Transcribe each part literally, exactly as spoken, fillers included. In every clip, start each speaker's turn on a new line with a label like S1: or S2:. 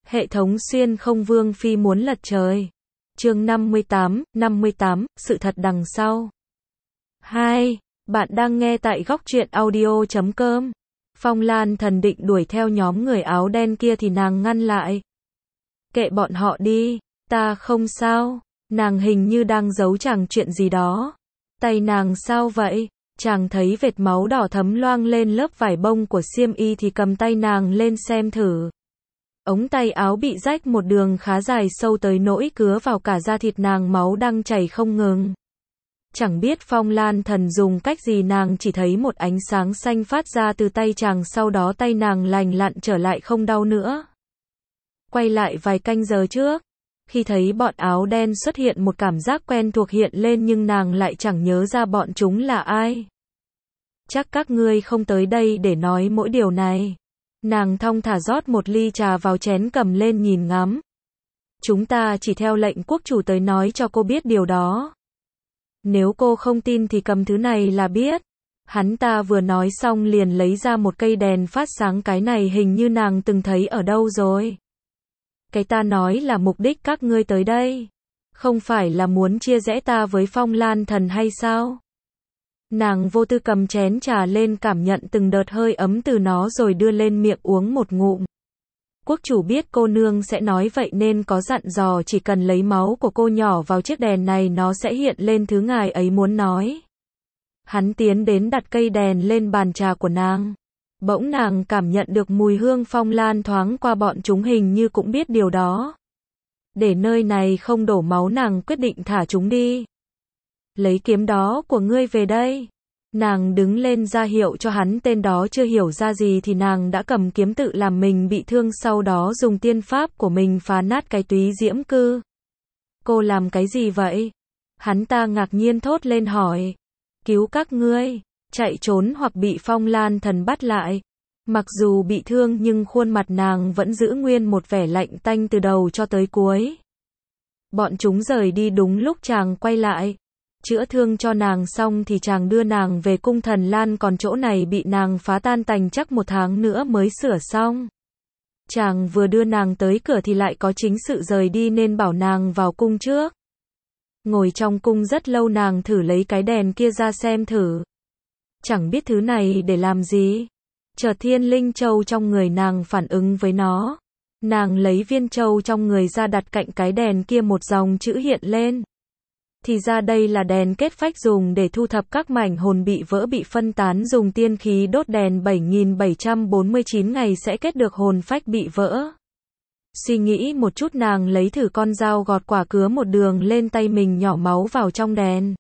S1: Hệ thống xuyên không Vương Phi muốn lật trời. Chương năm mươi tám, năm mươi tám, sự thật đằng sau. hai. Bạn đang nghe tại góc truyện audio chấm com. Phong Lan Thần định đuổi theo nhóm người áo đen kia thì nàng ngăn lại. Kệ bọn họ đi, ta không sao. Nàng hình như đang giấu chàng chuyện gì đó. Tay nàng sao vậy? Chàng thấy vệt máu đỏ thấm loang lên lớp vải bông của xiêm y thì cầm tay nàng lên xem thử. Ống tay áo bị rách một đường khá dài sâu tới nỗi cứa vào cả da thịt nàng, máu đang chảy không ngừng. Chẳng biết Phong Lan Thần dùng cách gì, nàng chỉ thấy một ánh sáng xanh phát ra từ tay chàng, sau đó tay nàng lành lặn trở lại, không đau nữa. Quay lại vài canh giờ trước, khi thấy bọn áo đen xuất hiện, một cảm giác quen thuộc hiện lên nhưng nàng lại chẳng nhớ ra bọn chúng là ai. Chắc các ngươi không tới đây để nói mỗi điều này. Nàng thong thả rót một ly trà vào chén, cầm lên nhìn ngắm. Chúng ta chỉ theo lệnh quốc chủ tới nói cho cô biết điều đó. Nếu cô không tin thì cầm thứ này là biết. Hắn ta vừa nói xong liền lấy ra một cây đèn phát sáng, cái này hình như nàng từng thấy ở đâu rồi. Cái ta nói là mục đích các ngươi tới đây. Không phải là muốn chia rẽ ta với Phong Lan Thần hay sao? Nàng vô tư cầm chén trà lên, cảm nhận từng đợt hơi ấm từ nó rồi đưa lên miệng uống một ngụm. Quốc chủ biết cô nương sẽ nói vậy nên có dặn dò chỉ cần lấy máu của cô nhỏ vào chiếc đèn này nó sẽ hiện lên thứ ngài ấy muốn nói. Hắn tiến đến đặt cây đèn lên bàn trà của nàng. Bỗng nàng cảm nhận được mùi hương phong lan thoáng qua, bọn chúng hình như cũng biết điều đó. Để nơi này không đổ máu, nàng quyết định thả chúng đi. Lấy kiếm đó của ngươi về đây. Nàng đứng lên ra hiệu cho hắn, tên đó chưa hiểu ra gì thì nàng đã cầm kiếm tự làm mình bị thương, sau đó dùng tiên pháp của mình phá nát cái túy diễm cư. Cô làm cái gì vậy? Hắn ta ngạc nhiên thốt lên hỏi. Cứu các ngươi, chạy trốn hoặc bị Phong Lan Thần bắt lại. Mặc dù bị thương nhưng khuôn mặt nàng vẫn giữ nguyên một vẻ lạnh tanh từ đầu cho tới cuối. Bọn chúng rời đi đúng lúc chàng quay lại. Chữa thương cho nàng xong thì chàng đưa nàng về cung Thần Lan, còn chỗ này bị nàng phá tan tành, chắc một tháng nữa mới sửa xong. Chàng vừa đưa nàng tới cửa thì lại có chính sự rời đi nên bảo nàng vào cung trước. Ngồi trong cung rất lâu, nàng thử lấy cái đèn kia ra xem thử. Chẳng biết thứ này để làm gì. Chợt Thiên Linh Châu trong người nàng phản ứng với nó. Nàng lấy viên châu trong người ra đặt cạnh cái đèn kia, một dòng chữ hiện lên. Thì ra đây là đèn kết phách dùng để thu thập các mảnh hồn bị vỡ, bị phân tán, dùng tiên khí đốt đèn bảy nghìn bảy trăm bốn mươi chín ngày sẽ kết được hồn phách bị vỡ. Suy nghĩ một chút, nàng lấy thử con dao gọt quả, cứa một đường lên tay mình, nhỏ máu vào trong đèn.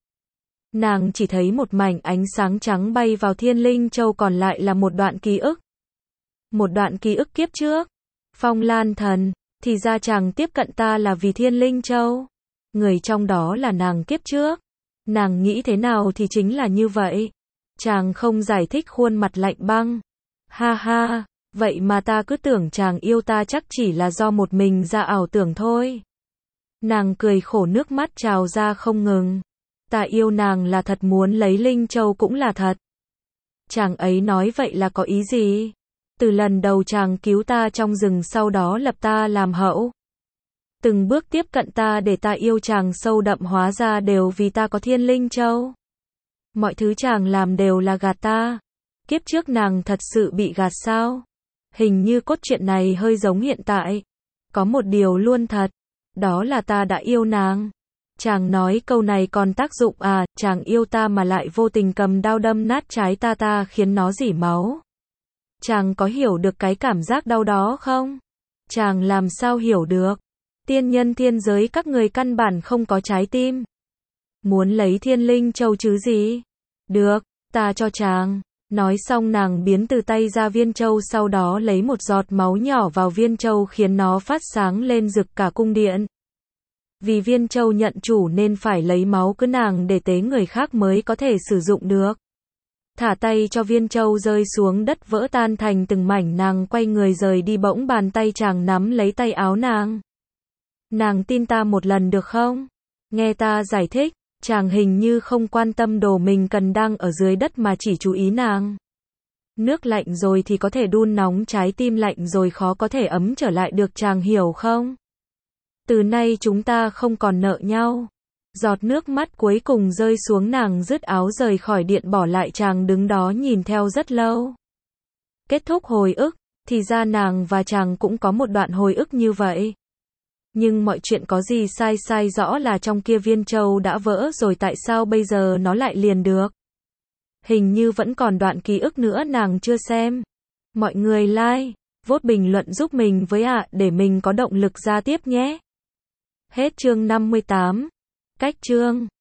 S1: Nàng chỉ thấy một mảnh ánh sáng trắng bay vào Thiên Linh Châu, còn lại là một đoạn ký ức. Một đoạn ký ức kiếp trước. Phong Lan Thần, thì ra chàng tiếp cận ta là vì Thiên Linh Châu. Người trong đó là nàng kiếp trước. Nàng nghĩ thế nào thì chính là như vậy. Chàng không giải thích, khuôn mặt lạnh băng. Ha ha, vậy mà ta cứ tưởng chàng yêu ta, chắc chỉ là do một mình ra ảo tưởng thôi. Nàng cười khổ, nước mắt trào ra không ngừng. Ta yêu nàng là thật, muốn lấy Linh Châu cũng là thật. Chàng ấy nói vậy là có ý gì? Từ lần đầu chàng cứu ta trong rừng, sau đó lập ta làm hậu. Từng bước tiếp cận ta để ta yêu chàng sâu đậm, hóa ra đều vì ta có Thiên Linh Châu. Mọi thứ chàng làm đều là gạt ta. Kiếp trước nàng thật sự bị gạt sao? Hình như cốt truyện này hơi giống hiện tại. Có một điều luôn thật, đó là ta đã yêu nàng. Chàng nói câu này còn tác dụng à? Chàng yêu ta mà lại vô tình cầm đao đâm nát trái ta ta, khiến nó rỉ máu. Chàng có hiểu được cái cảm giác đau đó không? Chàng làm sao hiểu được? Tiên nhân thiên giới các người căn bản không có trái tim. Muốn lấy Thiên Linh Châu chứ gì? Được, ta cho chàng. Nói xong nàng biến từ tay ra viên châu, sau đó lấy một giọt máu nhỏ vào viên châu, khiến nó phát sáng lên rực cả cung điện. Vì viên châu nhận chủ nên phải lấy máu cứ nàng để tế người khác mới có thể sử dụng được. Thả tay cho viên châu rơi xuống đất, vỡ tan thành từng mảnh, nàng quay người rời đi, bỗng bàn tay chàng nắm lấy tay áo nàng. Nàng tin ta một lần được không? Nghe ta giải thích. Chàng hình như không quan tâm đồ mình cần đang ở dưới đất mà chỉ chú ý nàng. Nước lạnh rồi thì có thể đun nóng, trái tim lạnh rồi khó có thể ấm trở lại được, chàng hiểu không? Từ nay chúng ta không còn nợ nhau. Giọt nước mắt cuối cùng rơi xuống, nàng dứt áo rời khỏi điện, bỏ lại chàng đứng đó nhìn theo rất lâu. Kết thúc hồi ức, thì ra nàng và chàng cũng có một đoạn hồi ức như vậy. Nhưng mọi chuyện có gì sai sai, rõ là trong kia viên châu đã vỡ rồi, tại sao bây giờ nó lại liền được? Hình như vẫn còn đoạn ký ức nữa nàng chưa xem. Mọi người like, vote bình luận giúp mình với ạ, để mình có động lực ra tiếp nhé. Hết chương năm mươi tám. Cách chương